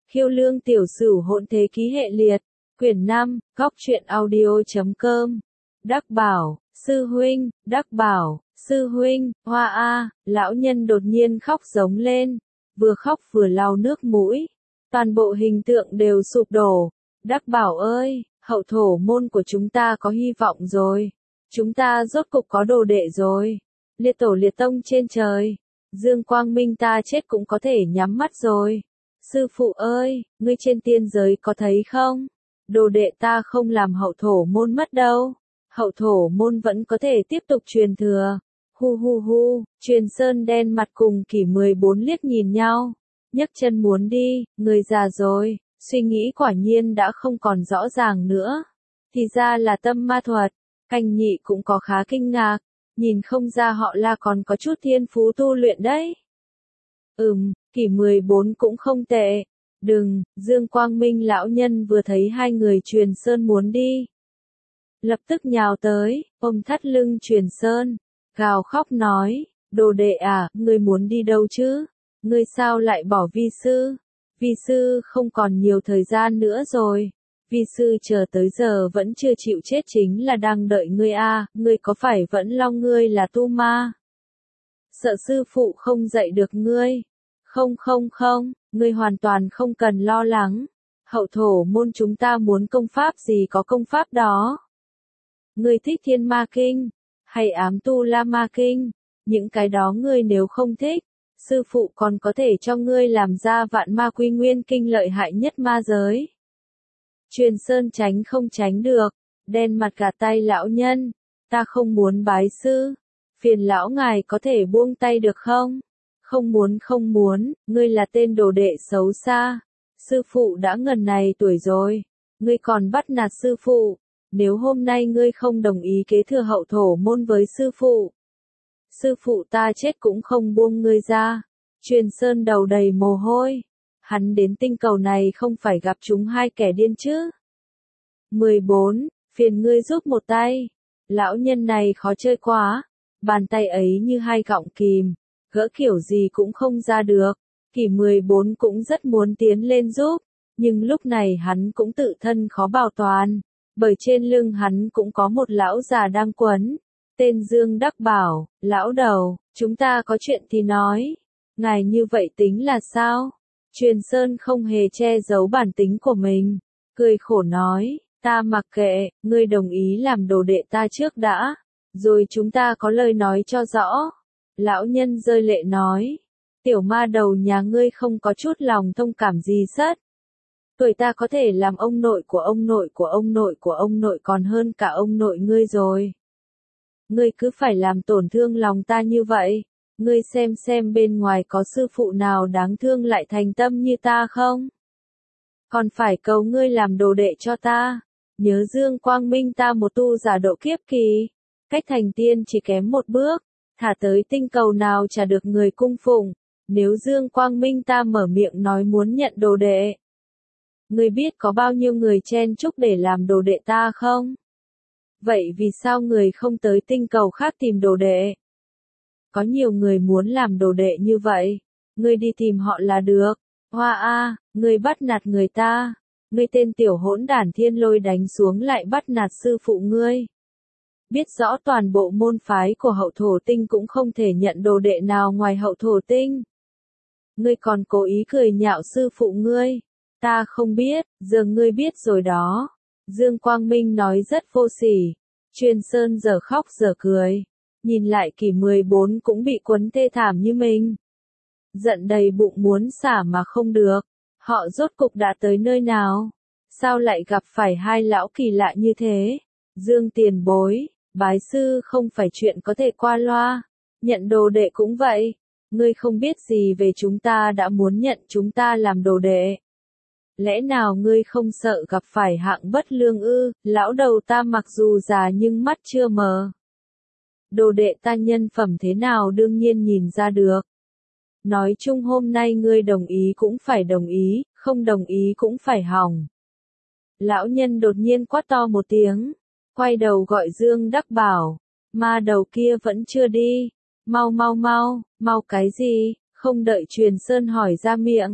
Khiêu Lương Tiểu Sửu Hỗn Thế Ký Hệ Liệt, quyển 5, góc truyện audio.com. Đắc Bảo, sư huynh, Đắc Bảo, sư huynh, hoa a, lão nhân đột nhiên khóc giống lên, vừa khóc vừa lau nước mũi, toàn bộ hình tượng đều sụp đổ. Đắc Bảo ơi, hậu thổ môn của chúng ta có hy vọng rồi, chúng ta rốt cục có đồ đệ rồi, liệt tổ liệt tông trên trời, Dương Quang Minh ta chết cũng có thể nhắm mắt rồi. Sư phụ ơi, ngươi trên tiên giới có thấy không? Đồ đệ ta không làm hậu thổ môn mất đâu. Hậu thổ môn vẫn có thể tiếp tục truyền thừa. Hu hu hu, Truyền Sơn đen mặt cùng Kỷ 14 liếc nhìn nhau. Nhấc chân muốn đi, người già rồi, suy nghĩ quả nhiên đã không còn rõ ràng nữa. Thì ra là tâm ma thuật, Canh Nhị cũng có khá kinh ngạc. Nhìn không ra họ La còn có chút thiên phú tu luyện đấy. Kỷ 14 cũng không tệ. Đừng, Dương Quang Minh lão nhân vừa thấy hai người Truyền Sơn muốn đi. Lập tức nhào tới, ôm thắt lưng Truyền Sơn, gào khóc nói, đồ đệ à, ngươi muốn đi đâu chứ? Ngươi sao lại bỏ vi sư? Vi sư không còn nhiều thời gian nữa rồi. Vi sư chờ tới giờ vẫn chưa chịu chết chính là đang đợi ngươi a, ngươi có phải vẫn lo ngươi là tu ma? Sợ sư phụ không dạy được ngươi. Không, ngươi hoàn toàn không cần lo lắng. Hậu thổ môn chúng ta muốn công pháp gì có công pháp đó. Ngươi thích Thiên Ma Kinh, hay Ám Tu La Ma Kinh, những cái đó ngươi nếu không thích, sư phụ còn có thể cho ngươi làm ra Vạn Ma Quy Nguyên Kinh lợi hại nhất ma giới. Truyền Sơn tránh không tránh được, đen mặt gạt tay lão nhân, ta không muốn bái sư, phiền lão ngài có thể buông tay được không? Không muốn, ngươi là tên đồ đệ xấu xa, sư phụ đã ngần này tuổi rồi, ngươi còn bắt nạt sư phụ, nếu hôm nay ngươi không đồng ý kế thừa hậu thổ môn với sư phụ ta chết cũng không buông ngươi ra. Truyền Sơn đầu đầy mồ hôi, hắn đến tinh cầu này không phải gặp chúng hai kẻ điên chứ. 14, phiền ngươi giúp một tay, lão nhân này khó chơi quá, bàn tay ấy như hai gọng kìm, gỡ kiểu gì cũng không ra được. Kỷ 14 cũng rất muốn tiến lên giúp, nhưng lúc này hắn cũng tự thân khó bảo toàn, bởi trên lưng hắn cũng có một lão già đang quấn, tên Dương Đắc Bảo, lão đầu, chúng ta có chuyện thì nói, ngài như vậy tính là sao? Truyền Sơn không hề che giấu bản tính của mình, cười khổ nói, ta mặc kệ, ngươi đồng ý làm đồ đệ ta trước đã, rồi chúng ta có lời nói cho rõ. Lão nhân rơi lệ nói, tiểu ma đầu nhà ngươi không có chút lòng thông cảm gì sất. Tuổi ta có thể làm ông nội của ông nội của ông nội của ông nội còn hơn cả ông nội ngươi rồi. Ngươi cứ phải làm tổn thương lòng ta như vậy, ngươi xem bên ngoài có sư phụ nào đáng thương lại thành tâm như ta không? Còn phải cầu ngươi làm đồ đệ cho ta, nhớ Dương Quang Minh ta một tu giả độ kiếp kỳ, cách thành tiên chỉ kém một bước. Thả tới tinh cầu nào chả được người cung phụng, nếu Dương Quang Minh ta mở miệng nói muốn nhận đồ đệ. Ngươi biết có bao nhiêu người chen chúc để làm đồ đệ ta không? Vậy vì sao người không tới tinh cầu khác tìm đồ đệ? Có nhiều người muốn làm đồ đệ như vậy, ngươi đi tìm họ là được. Hoa a, ngươi bắt nạt người ta, ngươi tên tiểu hỗn đản Thiên Lôi đánh xuống lại bắt nạt sư phụ ngươi. Biết rõ toàn bộ môn phái của hậu thổ tinh cũng không thể nhận đồ đệ nào ngoài hậu thổ tinh. Ngươi còn cố ý cười nhạo sư phụ ngươi. Ta không biết, giờ ngươi biết rồi đó. Dương Quang Minh nói rất vô sỉ. Truyền Sơn giờ khóc giờ cười. Nhìn lại Kỷ 14 cũng bị quấn thê thảm như mình. Giận đầy bụng muốn xả mà không được. Họ rốt cục đã tới nơi nào? Sao lại gặp phải hai lão kỳ lạ như thế? Dương tiền bối. Bái sư không phải chuyện có thể qua loa, nhận đồ đệ cũng vậy, ngươi không biết gì về chúng ta đã muốn nhận chúng ta làm đồ đệ. Lẽ nào ngươi không sợ gặp phải hạng bất lương ư? Lão đầu ta mặc dù già nhưng mắt chưa mờ. Đồ đệ ta nhân phẩm thế nào đương nhiên nhìn ra được. Nói chung hôm nay ngươi đồng ý cũng phải đồng ý, không đồng ý cũng phải hỏng. Lão nhân đột nhiên quát to một tiếng. Quay đầu gọi Dương Đắc Bảo, ma đầu kia vẫn chưa đi, mau cái gì, không đợi Truyền Sơn hỏi ra miệng,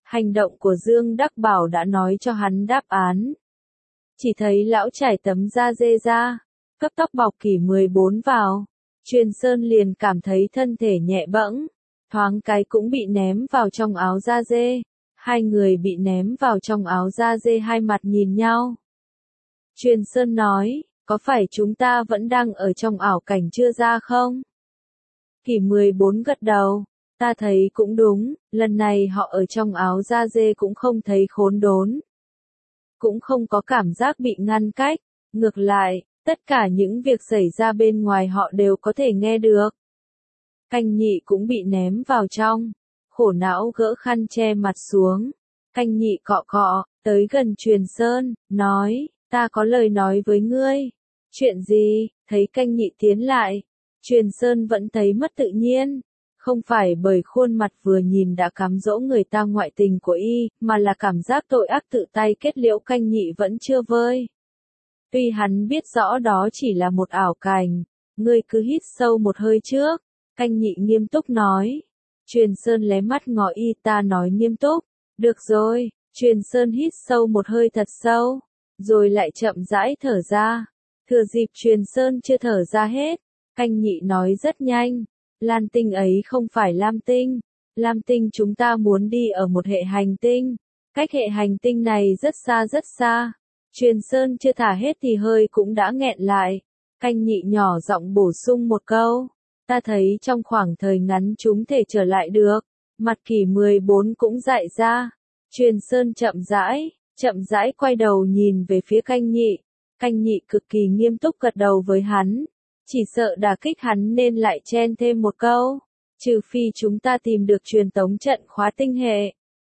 Hành động của Dương Đắc Bảo đã nói cho hắn đáp án. Chỉ thấy lão trải tấm da dê ra, cấp tóc bọc kỷ 14 vào. Truyền Sơn liền cảm thấy thân thể nhẹ bẫng, thoáng cái cũng bị ném vào trong áo da dê. Hai người bị ném vào trong áo da dê hai mặt nhìn nhau. Truyền Sơn nói, có phải chúng ta vẫn đang ở trong ảo cảnh chưa ra không? Kỷ 14 gật đầu, ta thấy cũng đúng, lần này họ ở trong áo da dê cũng không thấy khốn đốn. Cũng không có cảm giác bị ngăn cách, ngược lại, tất cả những việc xảy ra bên ngoài họ đều có thể nghe được. Canh Nhị cũng bị ném vào trong, khổ não gỡ khăn che mặt xuống. Canh Nhị cọ cọ, tới gần Truyền Sơn, nói, ta có lời nói với ngươi. Chuyện gì? Thấy Canh Nhị tiến lại, Truyền Sơn vẫn thấy mất tự nhiên. Không phải bởi khuôn mặt vừa nhìn đã cám dỗ người ta ngoại tình của y, mà là cảm giác tội ác tự tay kết liễu Canh Nhị vẫn chưa vơi. Tuy hắn biết rõ đó chỉ là một ảo cảnh, ngươi cứ hít sâu một hơi trước. Canh Nhị nghiêm túc nói. Truyền Sơn lé mắt ngó y, ta nói nghiêm túc. Được rồi, Truyền Sơn hít sâu một hơi thật sâu, rồi lại chậm rãi thở ra. Thừa dịp Truyền Sơn chưa thở ra hết, Canh Nhị nói rất nhanh. Lan tinh ấy không phải Lam tinh. Lam tinh chúng ta muốn đi ở một hệ hành tinh. Cách hệ hành tinh này rất xa rất xa. Truyền Sơn chưa thả hết thì hơi cũng đã nghẹn lại. Canh Nhị nhỏ giọng bổ sung một câu. Ta thấy trong khoảng thời ngắn chúng thể trở lại được. Mặt kỷ 14 cũng dại ra. Truyền Sơn chậm rãi quay đầu nhìn về phía Canh Nhị. Canh Nhị cực kỳ nghiêm túc gật đầu với hắn. Chỉ sợ đả kích hắn nên lại chen thêm một câu. Trừ phi chúng ta tìm được truyền tống trận khóa tinh hệ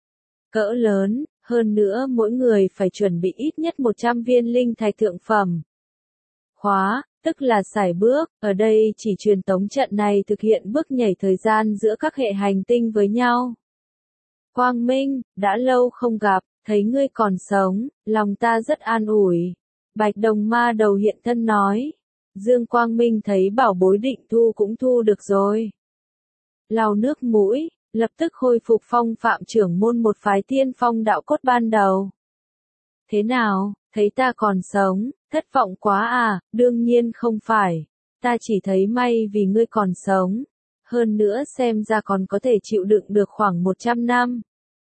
cỡ lớn, hơn nữa mỗi người phải chuẩn bị ít nhất 100 viên linh thạch thượng phẩm. Khóa, tức là sải bước, ở đây chỉ truyền tống trận này thực hiện bước nhảy thời gian giữa các hệ hành tinh với nhau. Quang Minh, đã lâu không gặp, thấy ngươi còn sống, lòng ta rất an ủi. Bạch Đồng Ma Đầu hiện thân nói. Dương Quang Minh thấy bảo bối định thu cũng thu được rồi. Lau nước mũi, lập tức khôi phục phong phạm trưởng môn một phái Tiên Phong đạo cốt ban đầu. Thế nào, thấy ta còn sống, thất vọng quá à? Đương nhiên không phải. Ta chỉ thấy may vì ngươi còn sống. Hơn nữa xem ra còn có thể chịu đựng được khoảng 100 năm.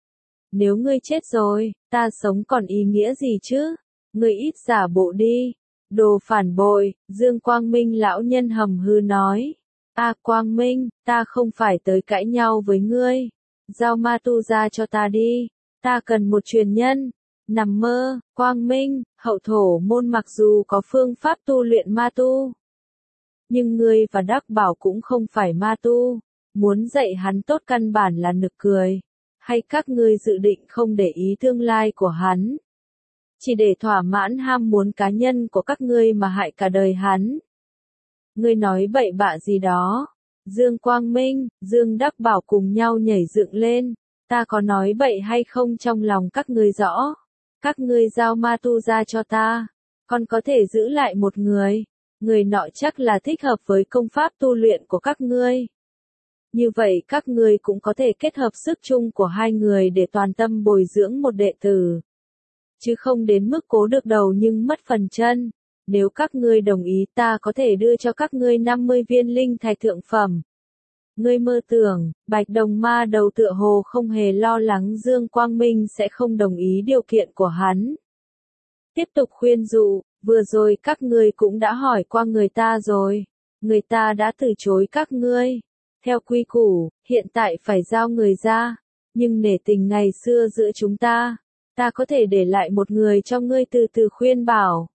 Nếu ngươi chết rồi, ta sống còn ý nghĩa gì chứ? Ngươi ít giả bộ đi. Đồ phản bội, Dương Quang Minh lão nhân hầm hư nói. Quang Minh, ta không phải tới cãi nhau với ngươi. Giao ma tu ra cho ta đi. Ta cần một truyền nhân. Nằm mơ, Quang Minh, hậu thổ môn mặc dù có phương pháp tu luyện ma tu. Nhưng ngươi và Đắc Bảo cũng không phải ma tu. Muốn dạy hắn tốt căn bản là nực cười. Hay các ngươi dự định không để ý tương lai của hắn? Chỉ để thỏa mãn ham muốn cá nhân của các ngươi mà hại cả đời hắn. Ngươi nói bậy bạ gì đó? Dương Quang Minh, Dương Đắc Bảo cùng nhau nhảy dựng lên. Ta có nói bậy hay không trong lòng các ngươi rõ? Các ngươi giao ma tu ra cho ta. Còn có thể giữ lại một người. Người nọ chắc là thích hợp với công pháp tu luyện của các ngươi. Như vậy các ngươi cũng có thể kết hợp sức chung của hai người để toàn tâm bồi dưỡng một đệ tử. Chứ không đến mức cố được đầu nhưng mất phần chân. Nếu các ngươi đồng ý ta có thể đưa cho các ngươi 50 viên linh thạch thượng phẩm. Ngươi mơ tưởng, Bạch Đồng Ma Đầu tựa hồ không hề lo lắng Dương Quang Minh sẽ không đồng ý điều kiện của hắn. Tiếp tục khuyên dụ, vừa rồi các ngươi cũng đã hỏi qua người ta rồi. Người ta đã từ chối các ngươi. Theo quy củ, hiện tại phải giao người ra. Nhưng nể tình ngày xưa giữa chúng ta, ta có thể để lại một người cho ngươi từ từ khuyên bảo.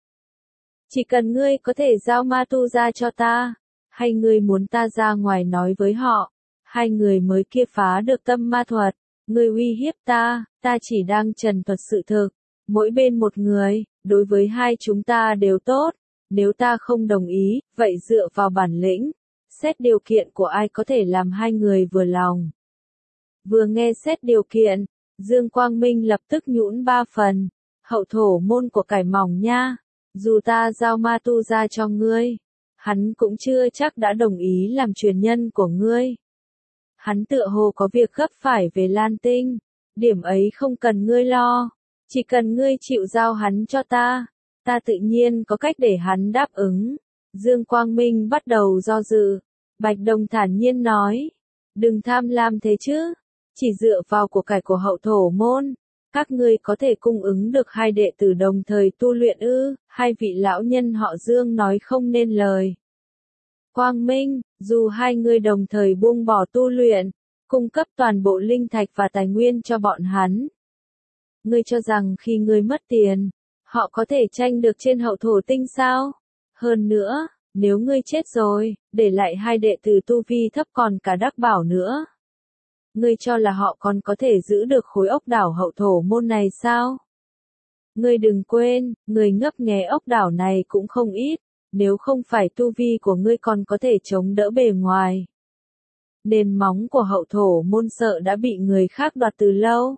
Chỉ cần ngươi có thể giao ma tu ra cho ta, hay ngươi muốn ta ra ngoài nói với họ, hai người mới kia phá được tâm ma thuật, ngươi uy hiếp ta, ta chỉ đang trần thuật sự thực, mỗi bên một người, đối với hai chúng ta đều tốt, nếu ta không đồng ý, vậy dựa vào bản lĩnh, xét điều kiện của ai có thể làm hai người vừa lòng. Vừa nghe xét điều kiện, Dương Quang Minh lập tức nhũn 3 phần, hậu thổ môn của cải mỏng nha. Dù ta giao ma tu ra cho ngươi, hắn cũng chưa chắc đã đồng ý làm truyền nhân của ngươi. Hắn tựa hồ có việc gấp phải về Lan Tinh. điểm ấy không cần ngươi lo, chỉ cần ngươi chịu giao hắn cho ta tự nhiên có cách để hắn đáp ứng. Dương Quang Minh bắt đầu do dự, Bạch Đồng thản nhiên nói, đừng tham lam thế chứ, chỉ dựa vào của cải của hậu thổ môn, các ngươi có thể cung ứng được hai đệ tử đồng thời tu luyện ư? Hai vị lão nhân họ Dương nói không nên lời. Quang Minh, dù hai người đồng thời buông bỏ tu luyện, cung cấp toàn bộ linh thạch và tài nguyên cho bọn hắn. Ngươi cho rằng khi ngươi mất tiền, họ có thể tranh được trên hậu thổ tinh sao? Hơn nữa, nếu ngươi chết rồi, để lại hai đệ tử tu vi thấp còn cả Đắc Bảo nữa. Ngươi cho là họ còn có thể giữ được khối ốc đảo hậu thổ môn này sao? Ngươi đừng quên, người ngấp nghé ốc đảo này cũng không ít, nếu không phải tu vi của ngươi còn có thể chống đỡ bề ngoài. Nền móng của hậu thổ môn sợ đã bị người khác đoạt từ lâu.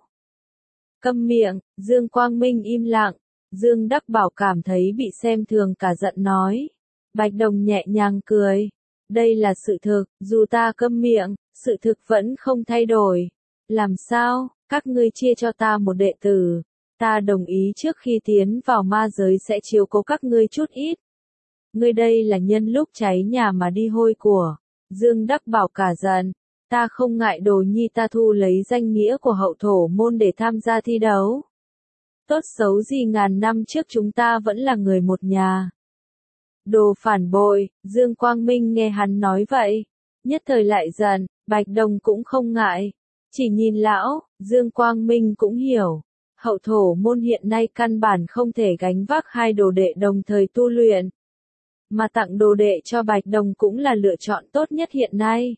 Câm miệng, Dương Quang Minh im lặng, Dương Đắc Bảo cảm thấy bị xem thường cả giận nói. Bạch Đồng nhẹ nhàng cười. Đây là sự thực, dù ta câm miệng, sự thực vẫn không thay đổi. Làm sao, các ngươi chia cho ta một đệ tử. Ta đồng ý trước khi tiến vào ma giới sẽ chiếu cố các ngươi chút ít. Ngươi đây là nhân lúc cháy nhà mà đi hôi của. Dương Đắc Bảo cả giận. Ta không ngại đồ nhi ta thu lấy danh nghĩa của hậu thổ môn để tham gia thi đấu. Tốt xấu gì ngàn năm trước chúng ta vẫn là người một nhà. Đồ phản bội, Dương Quang Minh nghe hắn nói vậy. Nhất thời lại giận, Bạch Đồng cũng không ngại. Chỉ nhìn lão, Dương Quang Minh cũng hiểu. Hậu thổ môn hiện nay căn bản không thể gánh vác hai đồ đệ đồng thời tu luyện. Mà tặng đồ đệ cho Bạch Đồng cũng là lựa chọn tốt nhất hiện nay.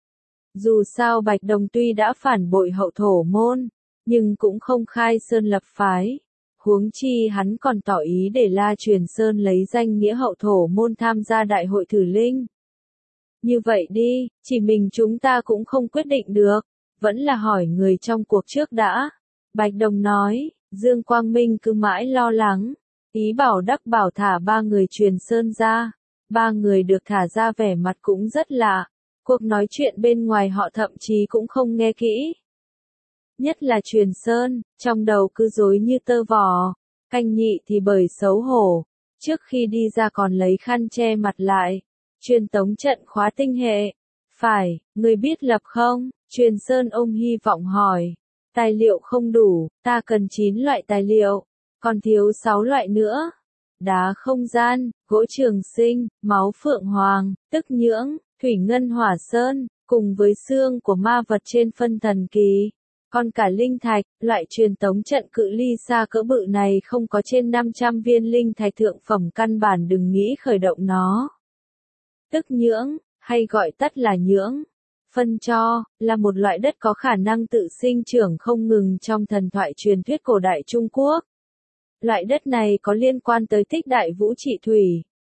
Dù sao Bạch Đồng tuy đã phản bội hậu thổ môn, nhưng cũng không khai sơn lập phái. Huống chi hắn còn tỏ ý để La Truyền Sơn lấy danh nghĩa hậu thổ môn tham gia đại hội thử linh. Như vậy đi, chỉ mình chúng ta cũng không quyết định được, vẫn là hỏi người trong cuộc trước đã. Bạch Đồng nói, Dương Quang Minh cứ mãi lo lắng, ý bảo Đắc Bảo thả ba người Truyền Sơn ra. Ba người được thả ra vẻ mặt cũng rất lạ, cuộc nói chuyện bên ngoài họ thậm chí cũng không nghe kỹ. Nhất là Truyền Sơn, trong đầu cứ rối như tơ vò, Canh Nhị thì bởi xấu hổ, trước khi đi ra còn lấy khăn che mặt lại. Truyền tống trận khóa tinh hệ. Phải, người biết lập không? Truyền Sơn ôm hy vọng hỏi. Tài liệu không đủ, ta cần 9 loại tài liệu, còn thiếu 6 loại nữa. Đá không gian, gỗ trường sinh, máu phượng hoàng, tức nhưỡng, thủy ngân hỏa sơn, cùng với xương của ma vật trên phân thần kỳ. Còn cả linh thạch, loại truyền tống trận cự ly xa cỡ bự này không có trên 500 viên linh thạch thượng phẩm căn bản đừng nghĩ khởi động nó. Tức nhưỡng, hay gọi tắt là nhưỡng, phân cho, là một loại đất có khả năng tự sinh trưởng không ngừng trong thần thoại truyền thuyết cổ đại Trung Quốc. Loại đất này có liên quan tới Thích Đại Vũ Trị Thủy.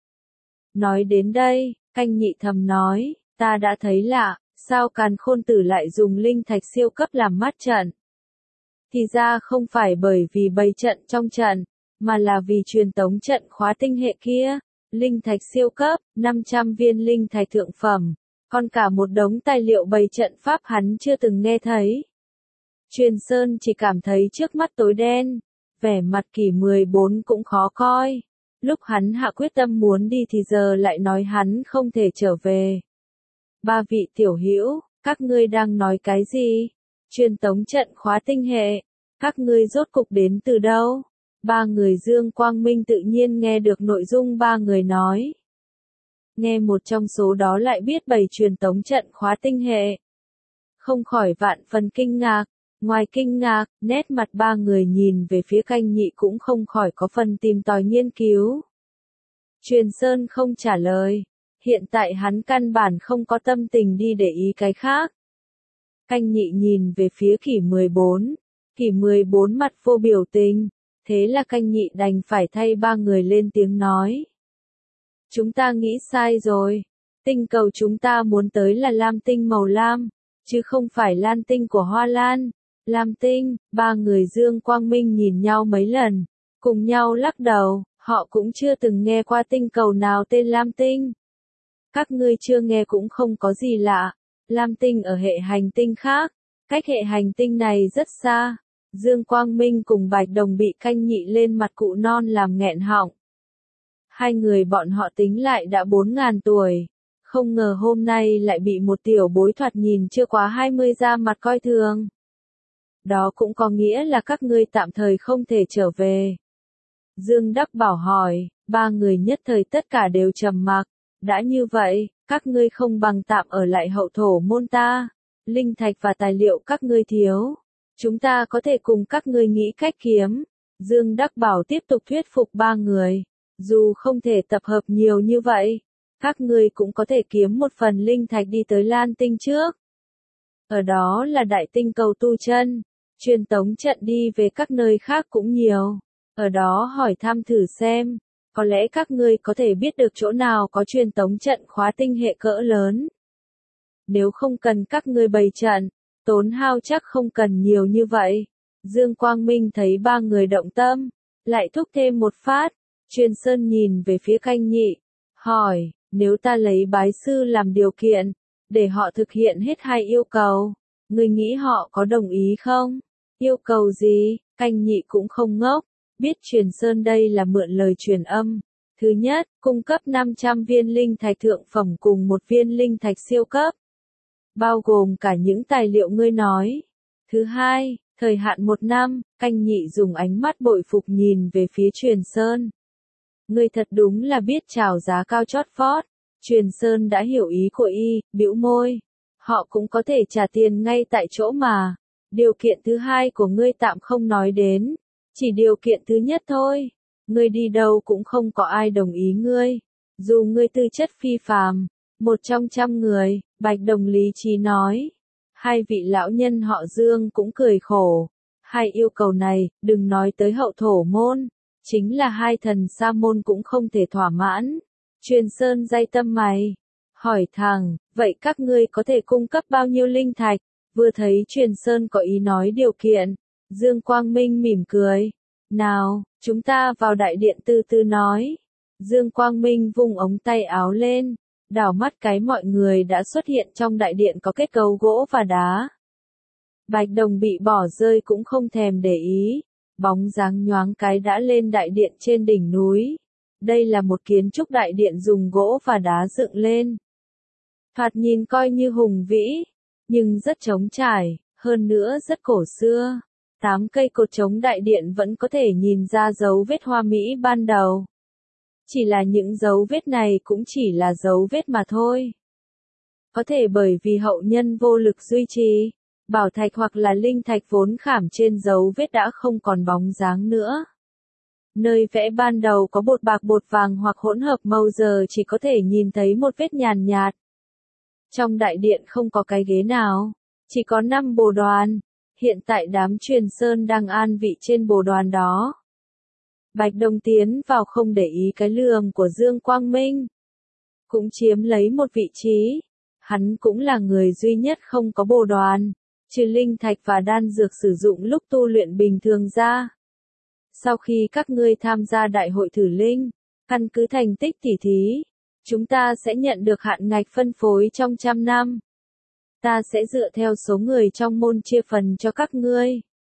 Nói đến đây, Canh Nhị thầm nói, ta đã thấy lạ, sao Càn Khôn Tử lại dùng linh thạch siêu cấp làm mắt trận? Thì ra không phải bởi vì bày trận trong trận, mà là vì truyền tống trận khóa tinh hệ kia. Linh thạch siêu cấp, 500 viên linh thạch thượng phẩm, còn cả một đống tài liệu bày trận pháp hắn chưa từng nghe thấy. Truyền Sơn chỉ cảm thấy trước mắt tối đen, vẻ mặt Kỷ 14 cũng khó coi. Lúc hắn hạ quyết tâm muốn đi thì giờ lại nói hắn không thể trở về. Ba vị tiểu hữu, các ngươi đang nói cái gì? Truyền tống trận khóa tinh hệ, các ngươi rốt cục đến từ đâu? Ba người Dương Quang Minh tự nhiên nghe được nội dung ba người nói. Nghe một trong số đó lại biết bày truyền tống trận khóa tinh hệ. Không khỏi vạn phần kinh ngạc. Ngoài kinh ngạc, nét mặt ba người nhìn về phía Canh Nhị cũng không khỏi có phần tìm tòi nghiên cứu. Truyền Sơn không trả lời. Hiện tại hắn căn bản không có tâm tình đi để ý cái khác. Canh Nhị nhìn về phía Kỷ 14. Kỷ 14 mặt vô biểu tình. Thế là Canh Nhị đành phải thay ba người lên tiếng nói. Chúng ta nghĩ sai rồi. Tinh cầu chúng ta muốn tới là lam tinh màu lam, chứ không phải lan tinh của Hoa Lan. Lam tinh, ba người Dương Quang Minh nhìn nhau mấy lần, cùng nhau lắc đầu, họ cũng chưa từng nghe qua tinh cầu nào tên Lam tinh. Các ngươi chưa nghe cũng không có gì lạ, Lam tinh ở hệ hành tinh khác, Cách hệ hành tinh này rất xa. Dương Quang Minh cùng Bạch Đồng bị Canh Nhị lên mặt cụ non làm nghẹn họng. Hai người bọn họ tính lại đã 4.000 tuổi. Không ngờ hôm nay lại bị một tiểu bối thoạt nhìn chưa quá 20 ra mặt coi thường. Đó cũng có nghĩa là các ngươi tạm thời không thể trở về. Dương Đắc Bảo hỏi, ba người nhất thời tất cả đều trầm mặc. Đã như vậy, các ngươi không bằng tạm ở lại hậu thổ môn ta. Linh thạch và tài liệu các ngươi thiếu. Chúng ta có thể cùng các ngươi nghĩ cách kiếm. Dương Đắc Bảo tiếp tục thuyết phục ba người. Dù không thể tập hợp nhiều như vậy, các ngươi cũng có thể kiếm một phần linh thạch đi tới Lan Tinh trước. Ở đó là đại tinh cầu tu chân, truyền tống trận đi về các nơi khác cũng nhiều. Ở đó hỏi thăm thử xem, có lẽ các ngươi có thể biết được chỗ nào có truyền tống trận khóa tinh hệ cỡ lớn. Nếu không cần các ngươi bày trận, tốn hao chắc không cần nhiều như vậy. Dương Quang Minh thấy ba người động tâm, lại thúc thêm một phát. Truyền Sơn nhìn về phía Canh Nhị, hỏi, nếu ta lấy bái sư làm điều kiện, để họ thực hiện hết hai yêu cầu, ngươi nghĩ họ có đồng ý không? Yêu cầu gì? Canh Nhị cũng không ngốc, biết Truyền Sơn đây là mượn lời truyền âm. Thứ nhất, cung cấp 500 viên linh thạch thượng phẩm cùng một viên linh thạch siêu cấp, bao gồm cả những tài liệu ngươi nói. Thứ hai, thời hạn 1 năm, Canh Nhị dùng ánh mắt bội phục nhìn về phía Truyền Sơn. Ngươi thật đúng là biết chào giá cao chót vót. Truyền Sơn đã hiểu ý của y, bĩu môi. Họ cũng có thể trả tiền ngay tại chỗ mà. Điều kiện thứ hai của ngươi tạm không nói đến. Chỉ điều kiện thứ nhất thôi. Ngươi đi đâu cũng không có ai đồng ý ngươi. Dù ngươi tư chất phi phàm, một trong 100 người, Bạch Đồng lý trí nói. Hai vị lão nhân họ Dương cũng cười khổ. Hai yêu cầu này, đừng nói tới hậu thổ môn. Chính là hai thần sa môn cũng không thể thỏa mãn. Truyền Sơn day tâm mày. Hỏi thẳng, vậy các ngươi có thể cung cấp bao nhiêu linh thạch? Vừa thấy Truyền Sơn có ý nói điều kiện. Dương Quang Minh mỉm cười. Nào, chúng ta vào đại điện từ từ nói. Dương Quang Minh vung ống tay áo lên. Đảo mắt cái mọi người đã xuất hiện trong đại điện có kết cấu gỗ và đá. Bạch Đồng bị bỏ rơi cũng không thèm để ý. Bóng dáng nhoáng cái đã lên đại điện trên đỉnh núi. Đây là một kiến trúc đại điện dùng gỗ và đá dựng lên. Thoạt nhìn coi như hùng vĩ, nhưng rất trống trải, hơn nữa rất cổ xưa. 8 cây cột chống đại điện vẫn có thể nhìn ra dấu vết hoa mỹ ban đầu. Chỉ là những dấu vết này cũng chỉ là dấu vết mà thôi. Có thể bởi vì hậu nhân vô lực duy trì. Bảo thạch hoặc là linh thạch vốn khảm trên dấu vết đã không còn bóng dáng nữa. Nơi vẽ ban đầu có bột bạc bột vàng hoặc hỗn hợp màu giờ chỉ có thể nhìn thấy một vết nhàn nhạt. Trong đại điện không có cái ghế nào, chỉ có 5 bồ đoàn. Hiện tại đám Truyền Sơn đang an vị trên bồ đoàn đó. Bạch Đồng tiến vào không để ý cái lườm của Dương Quang Minh. Cũng chiếm lấy một vị trí. Hắn cũng là người duy nhất không có bồ đoàn. Trừ linh thạch và đan dược sử dụng lúc tu luyện bình thường ra. Sau khi các ngươi tham gia đại hội thử linh, căn cứ thành tích tỉ thí, chúng ta sẽ nhận được hạn ngạch phân phối trong 100 năm. Ta sẽ dựa theo số người trong môn chia phần cho các ngươi.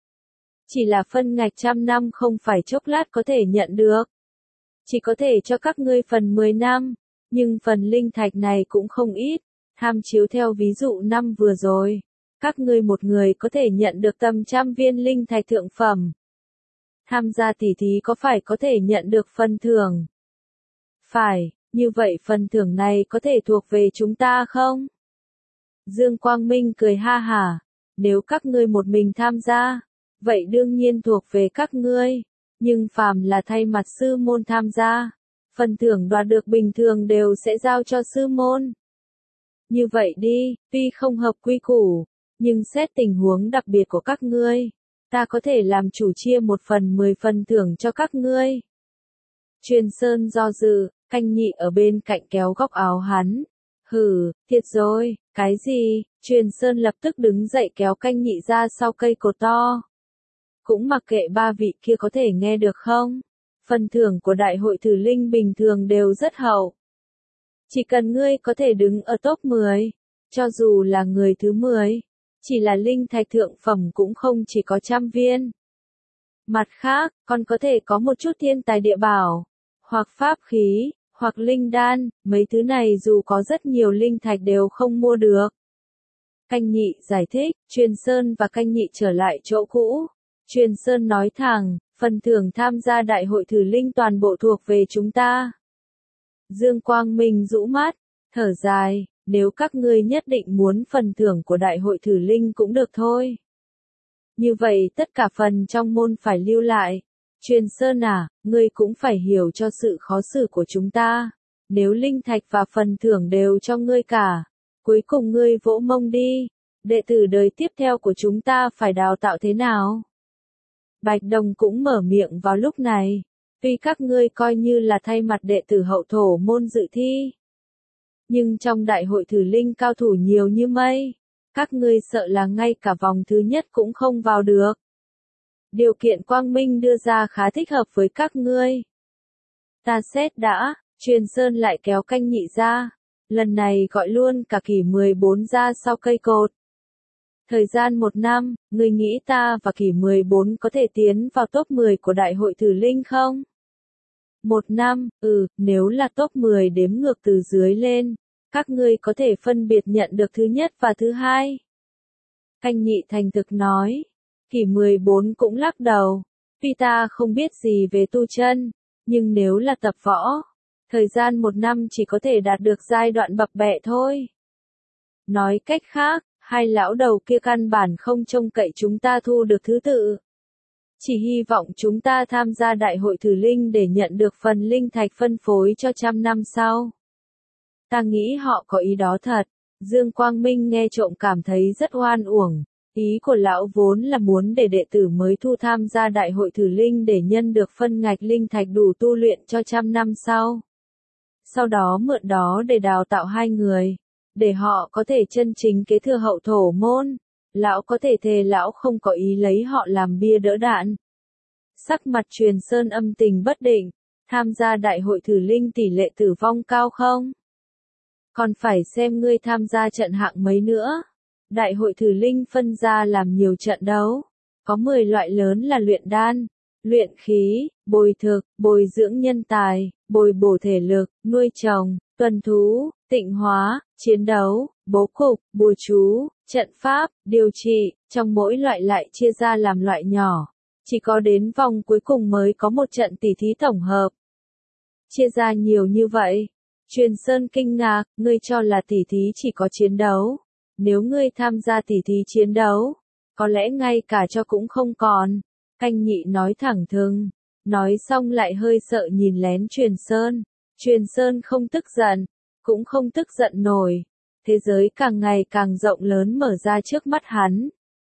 Chỉ là phân ngạch 100 năm không phải chốc lát có thể nhận được. Chỉ có thể cho các ngươi phần 10 năm, nhưng phần linh thạch này cũng không ít. Tham chiếu theo ví dụ năm vừa rồi. Các ngươi một người có thể nhận được tầm 100 viên linh thạch thượng phẩm. Tham gia tỉ thí có phải có thể nhận được phần thưởng? Phải, như vậy phần thưởng này có thể thuộc về chúng ta không? Dương Quang Minh cười ha hả. Nếu các ngươi một mình tham gia, vậy đương nhiên thuộc về các ngươi. Nhưng phàm là thay mặt sư môn tham gia, phần thưởng đoạt được bình thường đều sẽ giao cho sư môn. Như vậy đi, tuy không hợp quy củ, nhưng xét tình huống đặc biệt của các ngươi, ta có thể làm chủ chia 1/10 phần thưởng cho các ngươi. Truyền Sơn do dự, Canh Nhị ở bên cạnh kéo góc áo hắn. Hừ, thiệt rồi, cái gì? Truyền Sơn lập tức đứng dậy kéo Canh Nhị ra sau cây cột to. Cũng mặc kệ ba vị kia có thể nghe được không? Phần thưởng của đại hội thử linh bình thường đều rất hậu. Chỉ cần ngươi có thể đứng ở top 10, cho dù là người thứ 10, Chỉ là linh thạch thượng phẩm cũng không chỉ có 100 viên. Mặt khác, còn có thể có một chút thiên tài địa bảo, hoặc pháp khí, hoặc linh đan, mấy thứ này dù có rất nhiều linh thạch đều không mua được. Canh Nhị giải thích, Truyền Sơn và Canh Nhị trở lại chỗ cũ. Truyền Sơn nói thẳng, phần thưởng tham gia đại hội thử linh toàn bộ thuộc về chúng ta. Dương Quang Minh rũ mắt, thở dài, nếu các ngươi nhất định muốn phần thưởng của đại hội thử linh cũng được thôi. Như vậy tất cả phần trong môn phải lưu lại. Truyền Sơn à, ngươi cũng phải hiểu cho sự khó xử của chúng ta. Nếu linh thạch và phần thưởng đều cho ngươi cả, cuối cùng ngươi vỗ mông đi. Đệ tử đời tiếp theo của chúng ta phải đào tạo thế nào? Bạch Đồng cũng mở miệng vào lúc này. Tuy các ngươi coi như là thay mặt đệ tử hậu thổ môn dự thi, nhưng trong đại hội thử linh cao thủ nhiều như mây. Các ngươi sợ là ngay cả vòng thứ nhất cũng không vào được. Điều kiện Quang Minh đưa ra khá thích hợp với các ngươi. Ta xét đã, Truyền Sơn lại kéo Canh Nhị ra. Lần này gọi luôn cả kỷ 14 ra sau cây cột. Thời gian 1 năm, ngươi nghĩ ta và kỷ 14 có thể tiến vào top 10 của đại hội thử linh không? 1 năm, nếu là top 10 đếm ngược từ dưới lên, các ngươi có thể phân biệt nhận được thứ nhất và thứ hai. Canh Nhị thành thực nói. Kỷ 14 cũng lắc đầu. Tuy ta không biết gì về tu chân, nhưng nếu là tập võ, thời gian 1 năm chỉ có thể đạt được giai đoạn bập bẹ thôi. Nói cách khác, hai lão đầu kia căn bản không trông cậy chúng ta thu được thứ tự. Chỉ hy vọng chúng ta tham gia đại hội thử linh để nhận được phần linh thạch phân phối cho 100 năm sau. Ta nghĩ họ có ý đó thật. Dương Quang Minh nghe trộm cảm thấy rất oan uổng. Ý của lão vốn là muốn để đệ tử mới thu tham gia đại hội thử linh để nhân được phân ngạch linh thạch đủ tu luyện cho 100 năm sau. Sau đó mượn đó để đào tạo hai người, để họ có thể chân chính kế thừa hậu thổ môn. Lão có thể thề lão không có ý lấy họ làm bia đỡ đạn. Sắc mặt Truyền Sơn âm tình bất định, tham gia đại hội thử linh tỷ lệ tử vong cao không? Còn phải xem ngươi tham gia trận hạng mấy nữa. Đại hội thử linh phân ra làm nhiều trận đấu. Có 10 loại lớn là luyện đan, luyện khí, bồi thực, bồi dưỡng nhân tài, bồi bổ thể lực, nuôi trồng, tuần thú, tịnh hóa, chiến đấu, bố cục, bùa chú, trận pháp, điều trị. Trong mỗi loại lại chia ra làm loại nhỏ. Chỉ có đến vòng cuối cùng mới có một trận tỉ thí tổng hợp. Chia ra nhiều như vậy. Truyền Sơn kinh ngạc, ngươi cho là tỉ thí chỉ có chiến đấu. Nếu ngươi tham gia tỉ thí chiến đấu, có lẽ ngay cả cho cũng không còn. Canh Nhị nói thẳng thừng. Nói xong lại hơi sợ nhìn lén Truyền Sơn. Truyền Sơn không tức giận, cũng không tức giận nổi. Thế giới càng ngày càng rộng lớn mở ra trước mắt hắn.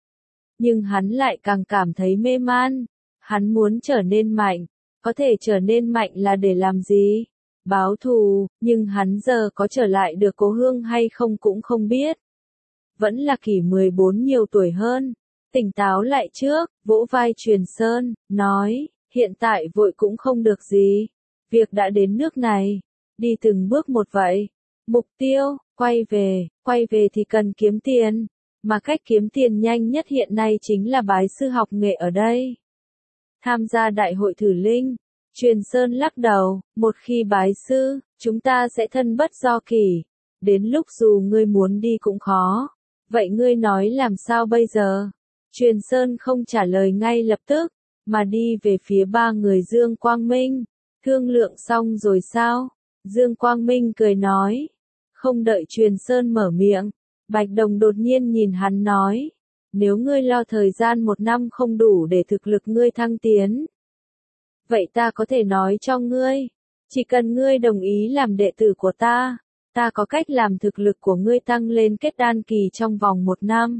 Nhưng hắn lại càng cảm thấy mê man. Hắn muốn trở nên mạnh. Có thể trở nên mạnh là để làm gì? Báo thù, nhưng hắn giờ có trở lại được cố hương hay không cũng không biết. Vẫn là kỷ 14 nhiều tuổi hơn. Tỉnh táo lại trước, vỗ vai Truyền Sơn, nói, hiện tại vội cũng không được gì. Việc đã đến nước này, đi từng bước một vậy. Mục tiêu, quay về thì cần kiếm tiền. Mà cách kiếm tiền nhanh nhất hiện nay chính là bái sư học nghệ ở đây. Tham gia đại hội thử linh. Truyền Sơn lắc đầu, một khi bái sư, chúng ta sẽ thân bất do kỷ. Đến lúc dù ngươi muốn đi cũng khó. Vậy ngươi nói làm sao bây giờ? Truyền Sơn không trả lời ngay lập tức, mà đi về phía ba người Dương Quang Minh. Thương lượng xong rồi sao? Dương Quang Minh cười nói. Không đợi Truyền Sơn mở miệng, Bạch Đồng đột nhiên nhìn hắn nói. Nếu ngươi lo thời gian 1 năm không đủ để thực lực ngươi thăng tiến, vậy ta có thể nói cho ngươi. Chỉ cần ngươi đồng ý làm đệ tử của ta, ta có cách làm thực lực của ngươi tăng lên kết đan kỳ trong vòng 1 năm.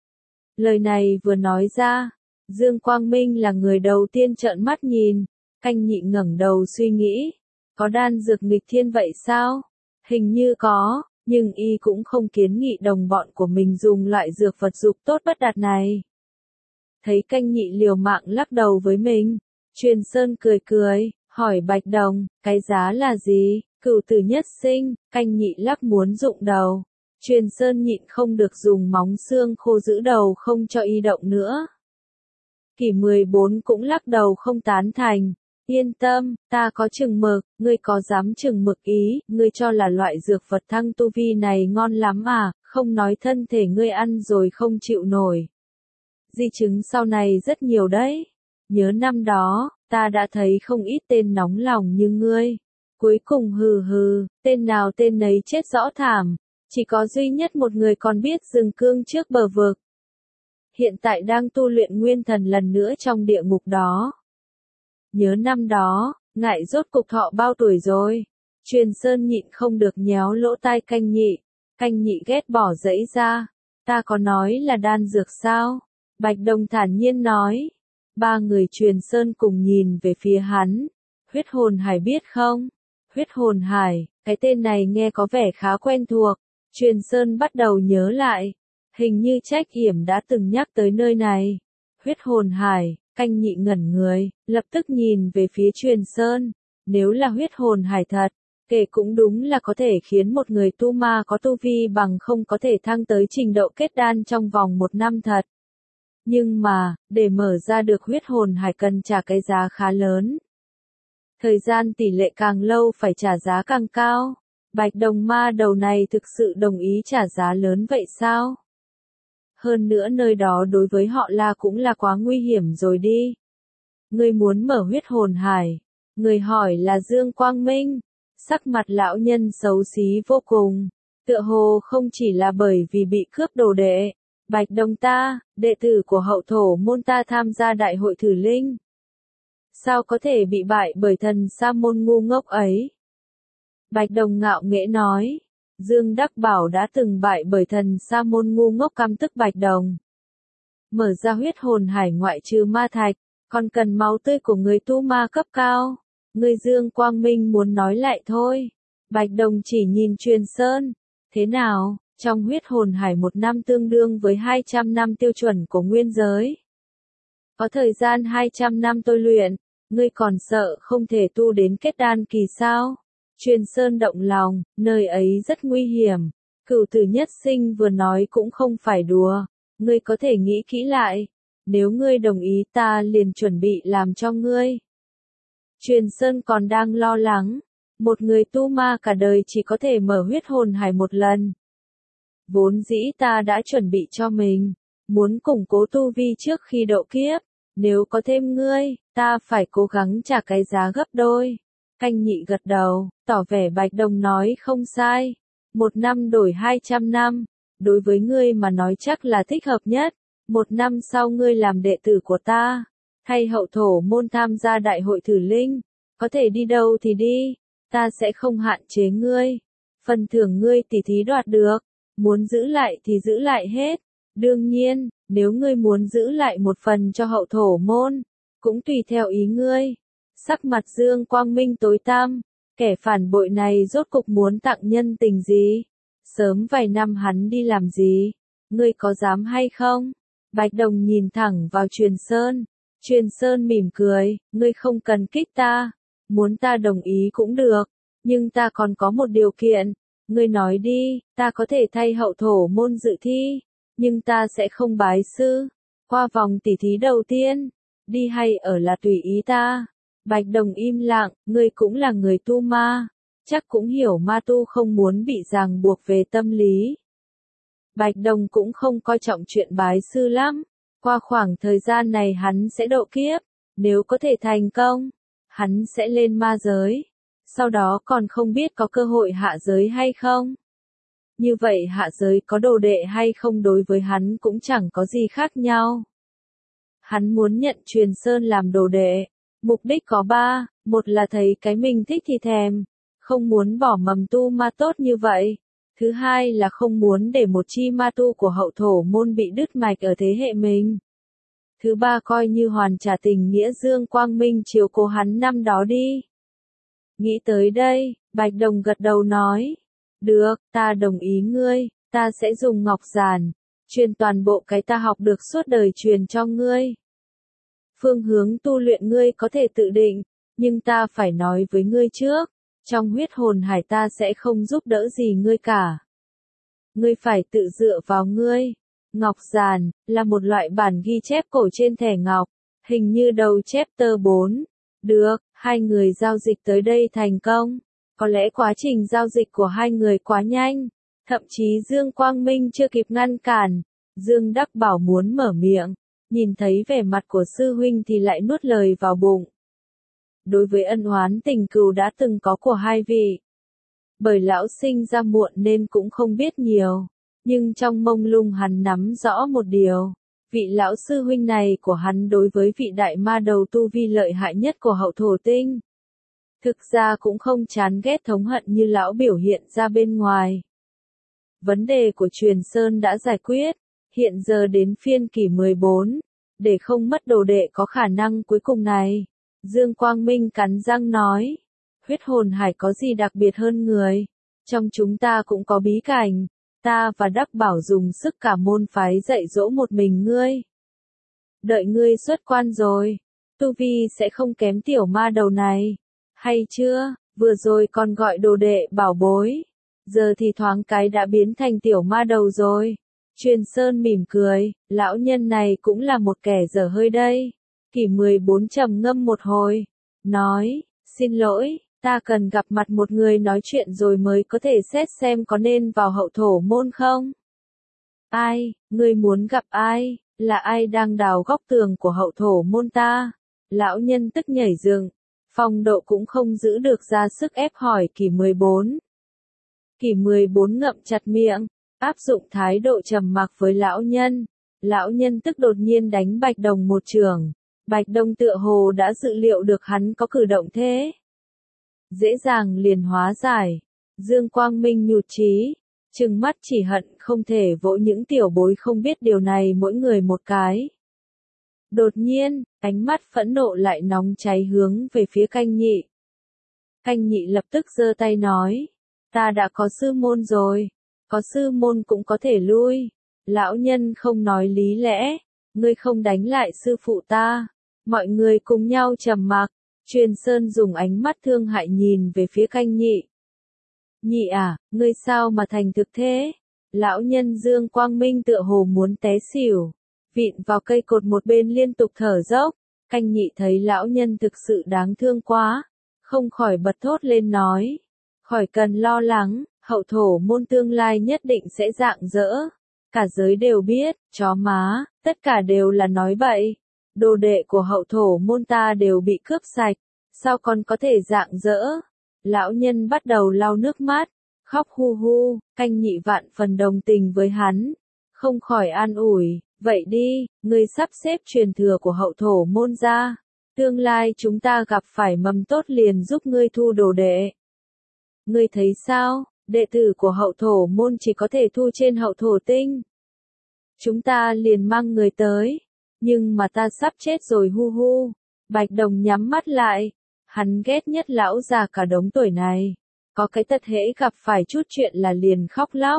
Lời này vừa nói ra, Dương Quang Minh là người đầu tiên trợn mắt nhìn. Canh Nhị ngẩng đầu suy nghĩ. Có đan dược nghịch thiên vậy sao? Hình như có, nhưng y cũng không kiến nghị đồng bọn của mình dùng loại dược vật dục tốt bất đạt này. Thấy Canh Nhị liều mạng lắc đầu với mình, Truyền Sơn cười, hỏi Bạch Đồng, cái giá là gì? Cửu tử nhất sinh. Canh Nhị lắc muốn rụng đầu. Truyền Sơn nhịn không được dùng móng xương khô giữ đầu không cho y động nữa. Kỷ 14 cũng lắc đầu không tán thành. Yên tâm, ta có chừng mực, ngươi có dám chừng mực ý, ngươi cho là loại dược vật thăng tu vi này ngon lắm à, không nói thân thể ngươi ăn rồi không chịu nổi. Di chứng sau này rất nhiều đấy. Nhớ năm đó, ta đã thấy không ít tên nóng lòng như ngươi. Cuối cùng hừ hừ, tên nào tên nấy chết rõ thảm. Chỉ có duy nhất một người còn biết dừng cương trước bờ vực. Hiện tại đang tu luyện nguyên thần lần nữa trong địa ngục đó. Nhớ năm đó, ngại rốt cục thọ bao tuổi rồi. Truyền Sơn nhịn không được nhéo lỗ tai Canh Nhị. Canh Nhị ghét bỏ giãy ra. Ta có nói là đan dược sao? Bạch Đồng thản nhiên nói. Ba người Truyền Sơn cùng nhìn về phía hắn. Huyết hồn hải biết không? Huyết hồn hải, cái tên này nghe có vẻ khá quen thuộc. Truyền Sơn bắt đầu nhớ lại. Hình như Trách Yểm đã từng nhắc tới nơi này. Huyết hồn hải, Canh Nhị ngẩn người, lập tức nhìn về phía Truyền Sơn. Nếu là huyết hồn hải thật, kể cũng đúng là có thể khiến một người tu ma có tu vi bằng không có thể thăng tới trình độ kết đan trong vòng 1 năm thật. Nhưng mà, để mở ra được huyết hồn hải cần trả cái giá khá lớn. Thời gian tỷ lệ càng lâu phải trả giá càng cao. Bạch Đồng ma đầu này thực sự đồng ý trả giá lớn vậy sao? Hơn nữa nơi đó đối với họ là cũng là quá nguy hiểm rồi đi. Ngươi muốn mở huyết hồn hải. Người hỏi là Dương Quang Minh. Sắc mặt lão nhân xấu xí vô cùng. Tựa hồ không chỉ là bởi vì bị cướp đồ đệ. Bạch Đồng ta, đệ tử của hậu thổ môn ta tham gia đại hội thử linh. Sao có thể bị bại bởi thần sa môn ngu ngốc ấy? Bạch Đồng ngạo nghễ nói. Dương Đắc Bảo đã từng bại bởi thần sa môn ngu ngốc căm tức Bạch Đồng. Mở ra huyết hồn hải ngoại trừ ma thạch, còn cần máu tươi của người tu ma cấp cao. Người Dương Quang Minh muốn nói lại thôi. Bạch Đồng chỉ nhìn Truyền Sơn. Thế nào, trong huyết hồn hải 1 năm tương đương với 200 năm tiêu chuẩn của nguyên giới. Có thời gian 200 năm tôi luyện, ngươi còn sợ không thể tu đến kết đan kỳ sao? Truyền Sơn động lòng, nơi ấy rất nguy hiểm. Cửu tử nhất sinh vừa nói cũng không phải đùa. Ngươi có thể nghĩ kỹ lại. Nếu ngươi đồng ý ta liền chuẩn bị làm cho ngươi. Truyền Sơn còn đang lo lắng. Một người tu ma cả đời chỉ có thể mở huyết hồn hải 1 lần. Vốn dĩ ta đã chuẩn bị cho mình. Muốn củng cố tu vi trước khi độ kiếp. Nếu có thêm ngươi, ta phải cố gắng trả cái giá gấp đôi. Canh Nhị gật đầu, tỏ vẻ Bạch Đồng nói không sai. 1 năm đổi 200 năm. Đối với ngươi mà nói chắc là thích hợp nhất. 1 năm sau ngươi làm đệ tử của ta. Thay hậu thổ môn tham gia đại hội thử linh. Có thể đi đâu thì đi. Ta sẽ không hạn chế ngươi. Phần thưởng ngươi tỉ thí đoạt được. Muốn giữ lại thì giữ lại hết. Đương nhiên, nếu ngươi muốn giữ lại một phần cho hậu thổ môn, cũng tùy theo ý ngươi. Sắc mặt Dương Quang Minh tối tăm, kẻ phản bội này rốt cục muốn tặng nhân tình gì? Sớm vài năm hắn đi làm gì? Ngươi có dám hay không? Bạch Đồng nhìn thẳng vào Truyền Sơn. Truyền Sơn mỉm cười, ngươi không cần kích ta. Muốn ta đồng ý cũng được, nhưng ta còn có một điều kiện. Ngươi nói đi, ta có thể thay hậu thổ môn dự thi, nhưng ta sẽ không bái sư. Qua vòng tỉ thí đầu tiên, đi hay ở là tùy ý ta. Bạch Đồng im lặng, ngươi cũng là người tu ma, chắc cũng hiểu ma tu không muốn bị ràng buộc về tâm lý. Bạch Đồng cũng không coi trọng chuyện bái sư lắm. Qua khoảng thời gian này hắn sẽ độ kiếp, nếu có thể thành công, hắn sẽ lên ma giới. Sau đó còn không biết có cơ hội hạ giới hay không. Như vậy hạ giới có đồ đệ hay không đối với hắn cũng chẳng có gì khác nhau. Hắn muốn nhận Truyền Sơn làm đồ đệ. Mục đích có 3, một là thấy cái mình thích thì thèm, không muốn bỏ mầm tu ma tốt như vậy. Thứ hai là không muốn để một chi ma tu của hậu thổ môn bị đứt mạch ở thế hệ mình. Thứ ba coi như hoàn trả tình nghĩa Dương Quang Minh chiếu cố hắn năm đó đi. Nghĩ tới đây, Bạch Đồng gật đầu nói. Được, ta đồng ý ngươi, ta sẽ dùng ngọc giản, truyền toàn bộ cái ta học được suốt đời truyền cho ngươi. Phương hướng tu luyện ngươi có thể tự định, nhưng ta phải nói với ngươi trước, trong huyết hồn hải ta sẽ không giúp đỡ gì ngươi cả. ngươi phải tự dựa vào ngươi. Ngọc giàn, là một loại bản ghi chép cổ trên thẻ ngọc, hình như đầu chapter 4. Được, hai người giao dịch tới đây thành công. Có lẽ quá trình giao dịch của hai người quá nhanh, thậm chí Dương Quang Minh chưa kịp ngăn cản. Dương Đắc Bảo muốn mở miệng, nhìn thấy vẻ mặt của sư huynh thì lại nuốt lời vào bụng. Đối với ân oán tình cừu đã từng có của hai vị, bởi lão sinh ra muộn nên cũng không biết nhiều, nhưng trong mông lung hắn nắm rõ một điều, vị lão sư huynh này của hắn đối với vị đại ma đầu tu vi lợi hại nhất của hậu thổ tinh, thực ra cũng không chán ghét thống hận như lão biểu hiện ra bên ngoài. Vấn đề của Truyền Sơn đã giải quyết, hiện giờ đến phiên kỷ 14, để không mất đồ đệ có khả năng cuối cùng này. Dương Quang Minh cắn răng nói, huyết hồn hải có gì đặc biệt hơn người, trong chúng ta cũng có bí cảnh, ta và Đắc Bảo dùng sức cả môn phái dạy dỗ một mình ngươi. Đợi ngươi xuất quan rồi, tu vi sẽ không kém tiểu ma đầu này, hay chưa, vừa rồi còn gọi đồ đệ bảo bối, giờ thì thoáng cái đã biến thành tiểu ma đầu rồi. Truyền Sơn mỉm cười, lão nhân này cũng là một kẻ dở hơi đây. Kỷ 14 trầm ngâm một hồi, nói, xin lỗi, ta cần gặp mặt một người nói chuyện rồi mới có thể xét xem có nên vào hậu thổ môn không. Ai, ngươi muốn gặp ai, là ai đang đào góc tường của hậu thổ môn ta? Lão nhân tức nhảy dựng, phong độ cũng không giữ được ra sức ép hỏi kỷ 14. Kỷ 14 ngậm chặt miệng, áp dụng thái độ trầm mặc với lão nhân. Lão nhân tức đột nhiên đánh Bạch Đồng một chưởng. Bạch Đồng tựa hồ đã dự liệu được hắn có cử động thế. Dễ dàng liền hóa giải. Dương Quang Minh nhụt chí, trừng mắt chỉ hận không thể vỗ những tiểu bối không biết điều này mỗi người một cái. Đột nhiên, ánh mắt phẫn nộ lại nóng cháy hướng về phía Canh Nhị. Canh Nhị lập tức giơ tay nói, ta đã có sư môn rồi, có sư môn cũng có thể lui. Lão nhân không nói lý lẽ, ngươi không đánh lại sư phụ ta. Mọi người cùng nhau trầm mặc, Truyền Sơn dùng ánh mắt thương hại nhìn về phía Canh Nhị. Nhị à, ngươi sao mà thành thực thế? Lão nhân Dương Quang Minh tựa hồ muốn té xỉu, vịn vào cây cột một bên liên tục thở dốc. Canh Nhị thấy lão nhân thực sự đáng thương quá, không khỏi bật thốt lên nói, khỏi cần lo lắng, hậu thổ môn tương lai nhất định sẽ rạng rỡ. Cả giới đều biết, chó má, tất cả đều là nói bậy. Đồ đệ của hậu thổ môn ta đều bị cướp sạch, sao còn có thể rạng rỡ? Lão nhân bắt đầu lau nước mắt, khóc hu hu. Canh Nhị vạn phần đồng tình với hắn, không khỏi an ủi, vậy đi, ngươi sắp xếp truyền thừa của hậu thổ môn ra, tương lai chúng ta gặp phải mầm tốt liền giúp ngươi thu đồ đệ. Ngươi thấy sao, đệ tử của hậu thổ môn chỉ có thể thu trên hậu thổ tinh. Chúng ta liền mang người tới, nhưng mà ta sắp chết rồi hu hu. Bạch Đồng nhắm mắt lại, hắn ghét nhất lão già cả đống tuổi này, có cái tật hễ gặp phải chút chuyện là liền khóc lóc.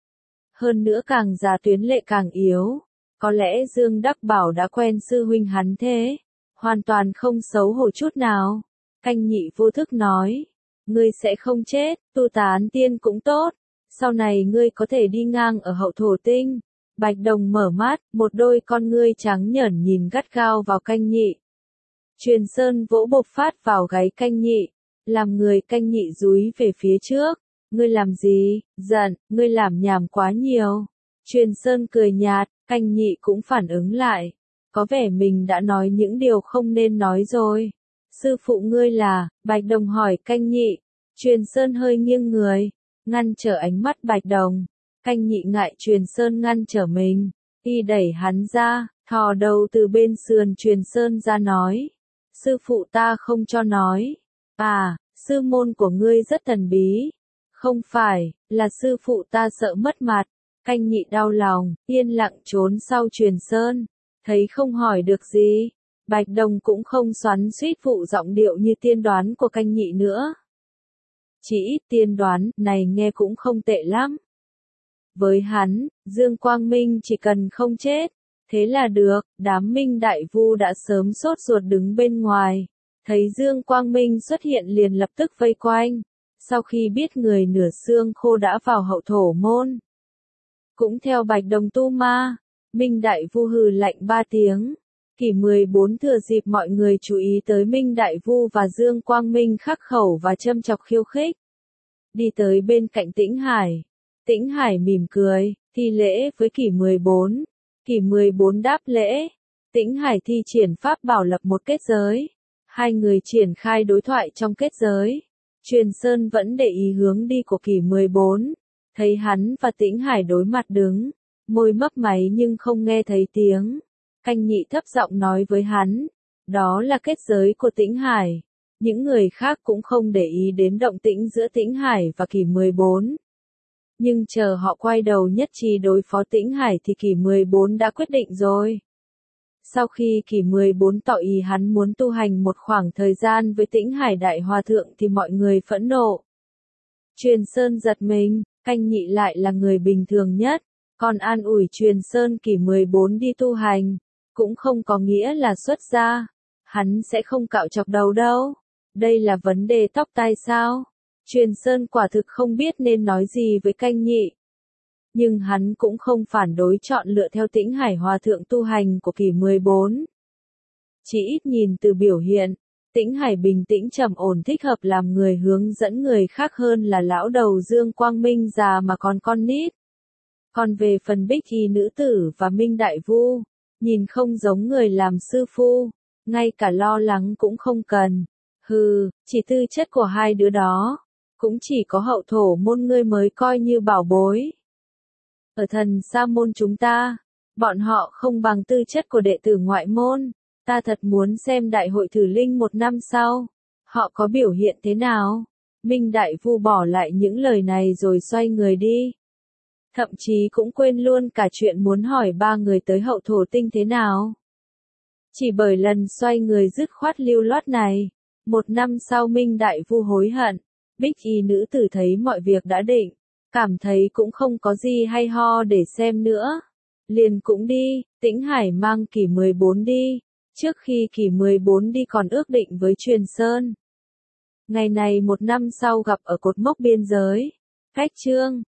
Hơn nữa càng già tuyến lệ càng yếu, có lẽ Dương Đắc Bảo đã quen sư huynh hắn thế, hoàn toàn không xấu hổ chút nào. Canh Nhị vô thức nói, ngươi sẽ không chết, tu tán tiên cũng tốt, sau này ngươi có thể đi ngang ở hậu thổ tinh. Bạch Đồng mở mắt, một đôi con ngươi trắng nhởn nhìn gắt gao vào Canh Nhị. Truyền Sơn vỗ bộc phát vào gáy Canh Nhị, làm người Canh Nhị dúi về phía trước. Ngươi làm gì, giận, ngươi làm nhảm quá nhiều. Truyền Sơn cười nhạt, Canh Nhị cũng phản ứng lại. Có vẻ mình đã nói những điều không nên nói rồi. Sư phụ ngươi là, Bạch Đồng hỏi Canh Nhị. Truyền Sơn hơi nghiêng người, ngăn trở ánh mắt Bạch Đồng. Canh Nhị ngại Truyền Sơn ngăn trở mình, y đẩy hắn ra, thò đầu từ bên sườn Truyền Sơn ra nói. Sư phụ ta không cho nói. À, sư môn của ngươi rất thần bí. Không phải, là sư phụ ta sợ mất mặt. Canh Nhị đau lòng, yên lặng trốn sau Truyền Sơn. Thấy không hỏi được gì, Bạch Đồng cũng không xoắn xuýt phụ giọng điệu như tiên đoán của Canh Nhị nữa. Chỉ ít tiên đoán này nghe cũng không tệ lắm. Với hắn, Dương Quang Minh chỉ cần không chết, thế là được. Đám Minh Đại Vu đã sớm sốt ruột đứng bên ngoài, thấy Dương Quang Minh xuất hiện liền lập tức vây quanh. Sau khi biết người nửa xương khô đã vào hậu thổ môn, Cũng theo Bạch Đồng Tu Ma, Minh Đại Vu hừ lạnh 3 tiếng. Kỷ 14 thừa dịp mọi người chú ý tới Minh Đại Vu và Dương Quang Minh khắc khẩu và châm chọc khiêu khích. Đi tới bên cạnh Tĩnh Hải. Tĩnh Hải mỉm cười, thi lễ với Kỷ 14. Kỷ 14 đáp lễ. Tĩnh Hải thi triển pháp bảo lập một kết giới. Hai người triển khai đối thoại trong kết giới. Truyền Sơn vẫn để ý hướng đi của Kỷ 14. Thấy hắn và Tĩnh Hải đối mặt đứng. Môi mấp máy nhưng không nghe thấy tiếng. Canh Nhị thấp giọng nói với hắn. Đó là kết giới của Tĩnh Hải. Những người khác cũng không để ý đến động tĩnh giữa Tĩnh Hải và Kỷ 14. Nhưng chờ họ quay đầu nhất trí đối phó Tĩnh Hải thì Kỷ 14 đã quyết định rồi. Sau khi Kỷ 14 tỏ ý hắn muốn tu hành một khoảng thời gian với Tĩnh Hải Đại Hòa Thượng thì mọi người phẫn nộ. Truyền Sơn giật mình, Canh Nhị lại là người bình thường nhất, còn an ủi Truyền Sơn Kỷ 14 đi tu hành, cũng không có nghĩa là xuất gia. Hắn sẽ không cạo chọc đầu đâu. Đây là vấn đề tóc tai sao? Truyền Sơn quả thực không biết nên nói gì với Canh Nhị. Nhưng hắn cũng không phản đối chọn lựa theo Tĩnh Hải Hòa Thượng tu hành của Kỷ 14. Chỉ ít nhìn từ biểu hiện, Tĩnh Hải bình tĩnh trầm ổn thích hợp làm người hướng dẫn người khác hơn là lão đầu Dương Quang Minh già mà còn con nít. Còn về phần Bích Y nữ tử và Minh Đại Vu, nhìn không giống người làm sư phu, ngay cả lo lắng cũng không cần. Hừ, chỉ tư chất của hai đứa đó, cũng chỉ có Hậu Thổ môn ngươi mới coi như bảo bối. Ở Thần Sa môn chúng ta, bọn họ không bằng tư chất của đệ tử ngoại môn. Ta thật muốn xem đại hội thử linh 1 năm sau, họ có biểu hiện thế nào. Minh Đại Vu bỏ lại những lời này rồi xoay người đi. Thậm chí cũng quên luôn cả chuyện muốn hỏi 3 người tới Hậu Thổ tinh thế nào. Chỉ bởi lần xoay người dứt khoát lưu loát này. 1 năm sau Minh Đại Vu hối hận. Bích Y nữ tử thấy mọi việc đã định, cảm thấy cũng không có gì hay ho để xem nữa. Liền cũng đi, Tĩnh Hải mang Kỷ 14 đi. Trước khi Kỷ 14 đi còn ước định với Truyền Sơn. Ngày này 1 năm sau gặp ở cột mốc biên giới. Cách chương